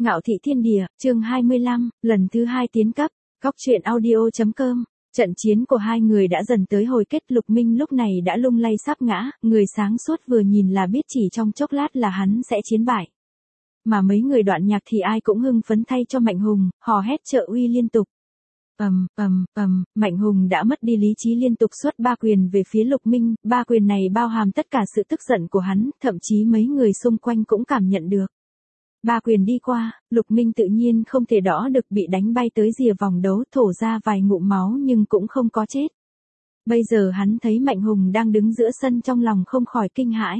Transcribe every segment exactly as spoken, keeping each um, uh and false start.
Ngạo thị thiên địa, chương hai mươi lăm, lần thứ hai tiến cấp, góc truyện audio.com. Trận chiến của hai người đã dần tới hồi kết. Lục Minh lúc này đã lung lay sắp ngã, người sáng suốt vừa nhìn là biết chỉ trong chốc lát là hắn sẽ chiến bại. Mà mấy người Đoạn Nhạc thì ai cũng hưng phấn thay cho Mạnh Hùng, hò hét trợ uy liên tục. Ầm, ầm, ầm, Mạnh Hùng đã mất đi lý trí liên tục xuất ba quyền về phía Lục Minh, ba quyền này bao hàm tất cả sự tức giận của hắn, thậm chí mấy người xung quanh cũng cảm nhận được. Ba quyền đi qua, Lục Minh tự nhiên không thể đỡ được, bị đánh bay tới rìa vòng đấu, thổ ra vài ngụm máu nhưng cũng không có chết. Bây giờ hắn thấy Mạnh Hùng đang đứng giữa sân, trong lòng không khỏi kinh hãi.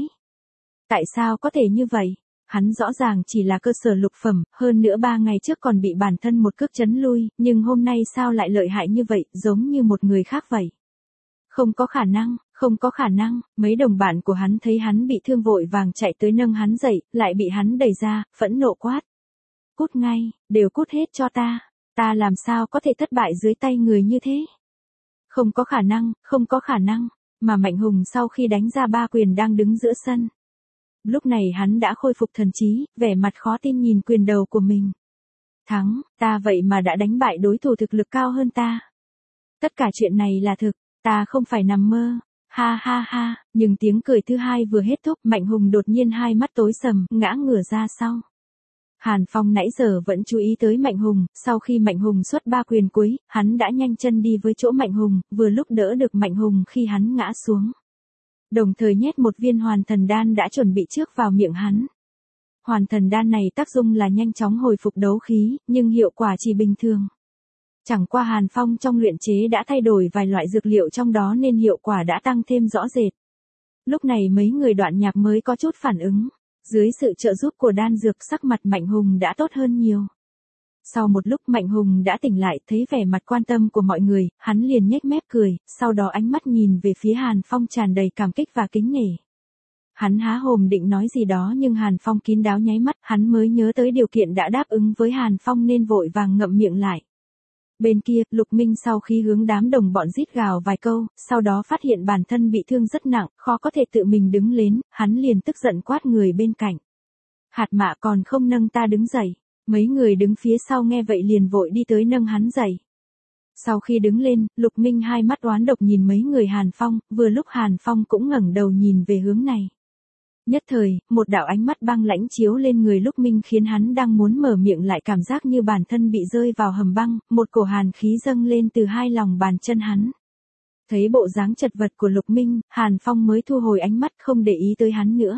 Tại sao có thể như vậy? Hắn rõ ràng chỉ là cơ sở lục phẩm, hơn nữa ba ngày trước còn bị bản thân một cước chấn lui, nhưng hôm nay sao lại lợi hại như vậy, giống như một người khác vậy. Không có khả năng, không có khả năng. Mấy đồng bạn của hắn thấy hắn bị thương vội vàng chạy tới nâng hắn dậy, lại bị hắn đẩy ra, phẫn nộ quát. Cút ngay, đều cút hết cho ta, ta làm sao có thể thất bại dưới tay người như thế. Không có khả năng, không có khả năng, mà Mạnh Hùng sau khi đánh ra ba quyền đang đứng giữa sân. Lúc này hắn đã khôi phục thần trí, vẻ mặt khó tin nhìn quyền đầu của mình. Thắng, ta vậy mà đã đánh bại đối thủ thực lực cao hơn ta. Tất cả chuyện này là thực, ta không phải nằm mơ. Ha ha ha, nhưng tiếng cười thứ hai vừa hết thúc, Mạnh Hùng đột nhiên hai mắt tối sầm, ngã ngửa ra sau. Hàn Phong nãy giờ vẫn chú ý tới Mạnh Hùng, sau khi Mạnh Hùng xuất ba quyền cuối, hắn đã nhanh chân đi với chỗ Mạnh Hùng, vừa lúc đỡ được Mạnh Hùng khi hắn ngã xuống. Đồng thời nhét một viên hoàn thần đan đã chuẩn bị trước vào miệng hắn. Hoàn thần đan này tác dụng là nhanh chóng hồi phục đấu khí, nhưng hiệu quả chỉ bình thường. Chẳng qua Hàn Phong trong luyện chế đã thay đổi vài loại dược liệu trong đó nên hiệu quả đã tăng thêm rõ rệt. Lúc này mấy người Đoạn Nhạc mới có chút phản ứng. Dưới sự trợ giúp của đan dược, sắc mặt Mạnh Hùng đã tốt hơn nhiều. Sau một lúc Mạnh Hùng đã tỉnh lại, thấy vẻ mặt quan tâm của mọi người, hắn liền nhếch mép cười, sau đó ánh mắt nhìn về phía Hàn Phong tràn đầy cảm kích và kính nể. Hắn há hồm định nói gì đó nhưng Hàn Phong kín đáo nháy mắt, hắn mới nhớ tới điều kiện đã đáp ứng với Hàn Phong nên vội vàng ngậm miệng lại. Bên kia, Lục Minh sau khi hướng đám đồng bọn rít gào vài câu, sau đó phát hiện bản thân bị thương rất nặng, khó có thể tự mình đứng lên, hắn liền tức giận quát người bên cạnh. Hạt Mạ còn không nâng ta đứng dậy. Mấy người đứng phía sau nghe vậy liền vội đi tới nâng hắn dậy. Sau khi đứng lên, Lục Minh hai mắt oán độc nhìn mấy người Hàn Phong, vừa lúc Hàn Phong cũng ngẩng đầu nhìn về hướng này. Nhất thời, một đạo ánh mắt băng lãnh chiếu lên người Lục Minh khiến hắn đang muốn mở miệng lại cảm giác như bản thân bị rơi vào hầm băng, một cổ hàn khí dâng lên từ hai lòng bàn chân hắn. Thấy bộ dáng chật vật của Lục Minh, Hàn Phong mới thu hồi ánh mắt không để ý tới hắn nữa.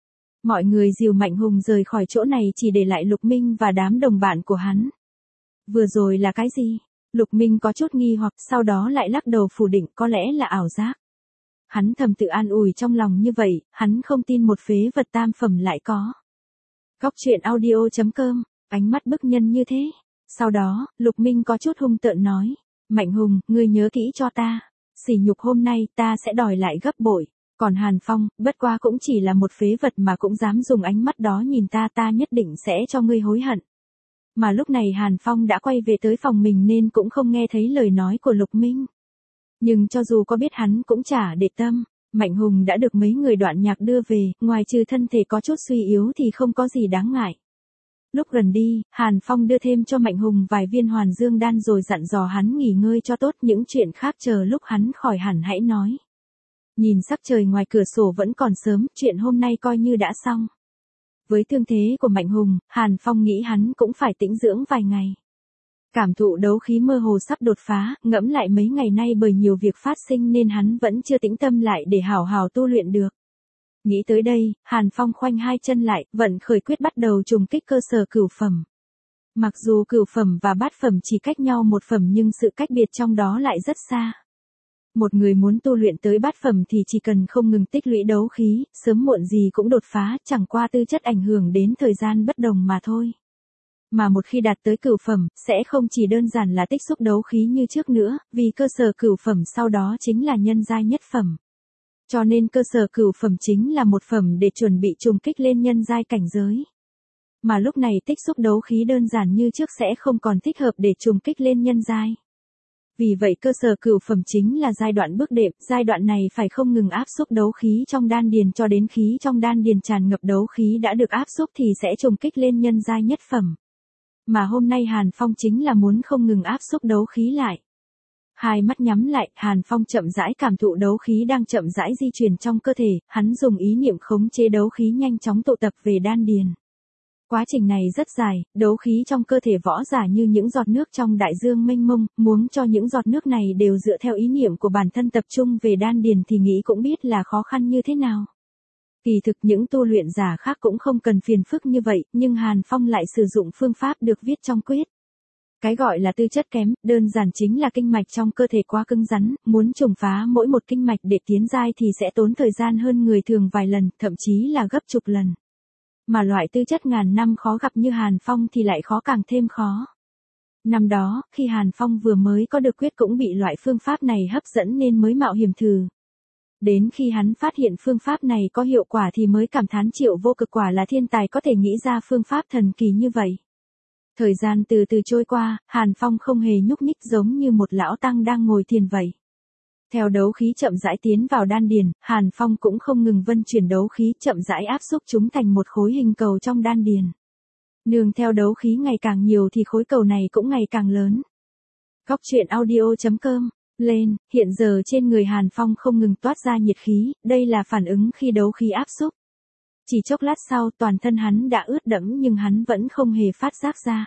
Mọi người dìu Mạnh Hùng rời khỏi chỗ này chỉ để lại Lục Minh và đám đồng bạn của hắn. Vừa rồi là cái gì? Lục Minh có chút nghi hoặc, sau đó lại lắc đầu phủ định, có lẽ là ảo giác. Hắn thầm tự an ủi trong lòng như vậy, hắn không tin một phế vật tam phẩm lại có. Góc truyện audio.com, ánh mắt bức nhân như thế. Sau đó, Lục Minh có chút hung tợn nói. Mạnh Hùng, ngươi nhớ kỹ cho ta. Sỉ nhục hôm nay ta sẽ đòi lại gấp bội. Còn Hàn Phong, bất quá cũng chỉ là một phế vật mà cũng dám dùng ánh mắt đó nhìn ta, ta nhất định sẽ cho ngươi hối hận. Mà lúc này Hàn Phong đã quay về tới phòng mình nên cũng không nghe thấy lời nói của Lục Minh. Nhưng cho dù có biết hắn cũng chả để tâm, Mạnh Hùng đã được mấy người Đoạn Nhạc đưa về, ngoài trừ thân thể có chút suy yếu thì không có gì đáng ngại. Lúc gần đi, Hàn Phong đưa thêm cho Mạnh Hùng vài viên hoàn dương đan rồi dặn dò hắn nghỉ ngơi cho tốt, những chuyện khác chờ lúc hắn khỏi hẳn hãy nói. Nhìn sắc trời ngoài cửa sổ vẫn còn sớm, chuyện hôm nay coi như đã xong. Với thương thế của Mạnh Hùng, Hàn Phong nghĩ hắn cũng phải tĩnh dưỡng vài ngày. Cảm thụ đấu khí mơ hồ sắp đột phá, ngẫm lại mấy ngày nay bởi nhiều việc phát sinh nên hắn vẫn chưa tĩnh tâm lại để hào hào tu luyện được. Nghĩ tới đây, Hàn Phong khoanh hai chân lại, vận khởi quyết bắt đầu trùng kích cơ sở cửu phẩm. Mặc dù cửu phẩm và bát phẩm chỉ cách nhau một phẩm nhưng sự cách biệt trong đó lại rất xa. Một người muốn tu luyện tới bát phẩm thì chỉ cần không ngừng tích lũy đấu khí, sớm muộn gì cũng đột phá, chẳng qua tư chất ảnh hưởng đến thời gian bất đồng mà thôi. Mà một khi đạt tới cửu phẩm, sẽ không chỉ đơn giản là tích xúc đấu khí như trước nữa, vì cơ sở cửu phẩm sau đó chính là nhân giai nhất phẩm. Cho nên cơ sở cửu phẩm chính là một phẩm để chuẩn bị trùng kích lên nhân giai cảnh giới. Mà lúc này tích xúc đấu khí đơn giản như trước sẽ không còn thích hợp để trùng kích lên nhân giai. Vì vậy cơ sở cửu phẩm chính là giai đoạn bước đệm, giai đoạn này phải không ngừng áp xúc đấu khí trong đan điền cho đến khí trong đan điền tràn ngập đấu khí đã được áp xúc thì sẽ trùng kích lên nhân giai nhất phẩm. Mà hôm nay Hàn Phong chính là muốn không ngừng áp xúc đấu khí lại. Hai mắt nhắm lại, Hàn Phong chậm rãi cảm thụ đấu khí đang chậm rãi di chuyển trong cơ thể, hắn dùng ý niệm khống chế đấu khí nhanh chóng tụ tập về đan điền. Quá trình này rất dài, đấu khí trong cơ thể võ giả như những giọt nước trong đại dương mênh mông, muốn cho những giọt nước này đều dựa theo ý niệm của bản thân tập trung về đan điền thì nghĩ cũng biết là khó khăn như thế nào. Kỳ thực những tu luyện giả khác cũng không cần phiền phức như vậy, nhưng Hàn Phong lại sử dụng phương pháp được viết trong quyết. Cái gọi là tư chất kém, đơn giản chính là kinh mạch trong cơ thể quá cứng rắn, muốn trùng phá mỗi một kinh mạch để tiến giai thì sẽ tốn thời gian hơn người thường vài lần, thậm chí là gấp chục lần. Mà loại tư chất ngàn năm khó gặp như Hàn Phong thì lại khó càng thêm khó. Năm đó, khi Hàn Phong vừa mới có được quyết cũng bị loại phương pháp này hấp dẫn nên mới mạo hiểm thử. Đến khi hắn phát hiện phương pháp này có hiệu quả thì mới cảm thán Triệu Vô Cực quả là thiên tài có thể nghĩ ra phương pháp thần kỳ như vậy. Thời gian từ từ trôi qua, Hàn Phong không hề nhúc nhích giống như một lão tăng đang ngồi thiền vậy. Theo đấu khí chậm rãi tiến vào đan điền, Hàn Phong cũng không ngừng vân chuyển đấu khí chậm rãi áp xúc chúng thành một khối hình cầu trong đan điền. Nương theo đấu khí ngày càng nhiều thì khối cầu này cũng ngày càng lớn. Góc truyện audio chấm com lên, hiện giờ trên người Hàn Phong không ngừng toát ra nhiệt khí, đây là phản ứng khi đấu khí áp xúc. Chỉ chốc lát sau toàn thân hắn đã ướt đẫm nhưng hắn vẫn không hề phát giác ra.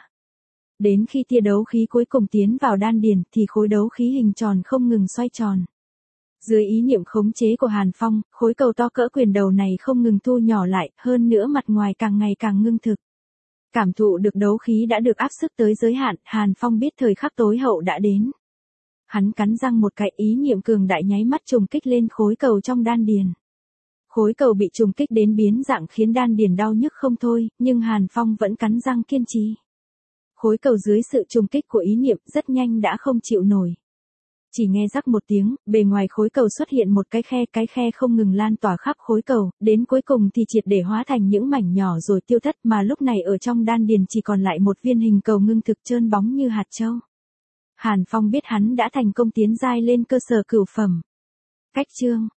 Đến khi tia đấu khí cuối cùng tiến vào đan điền thì khối đấu khí hình tròn không ngừng xoay tròn. Dưới ý niệm khống chế của Hàn Phong, khối cầu to cỡ quyền đầu này không ngừng thu nhỏ lại, hơn nữa mặt ngoài càng ngày càng ngưng thực. Cảm thụ được đấu khí đã được áp sức tới giới hạn, Hàn Phong biết thời khắc tối hậu đã đến. Hắn cắn răng một cái, ý niệm cường đại nháy mắt trùng kích lên khối cầu trong đan điền. Khối cầu bị trùng kích đến biến dạng khiến đan điền đau nhức không thôi, nhưng Hàn Phong vẫn cắn răng kiên trì. Khối cầu dưới sự trùng kích của ý niệm rất nhanh đã không chịu nổi. Chỉ nghe rắc một tiếng, bề ngoài khối cầu xuất hiện một cái khe, cái khe không ngừng lan tỏa khắp khối cầu, đến cuối cùng thì triệt để hóa thành những mảnh nhỏ rồi tiêu thất, mà lúc này ở trong đan điền chỉ còn lại một viên hình cầu ngưng thực trơn bóng như hạt châu. Hàn Phong biết hắn đã thành công tiến giai lên cơ sở cửu phẩm. Cách chương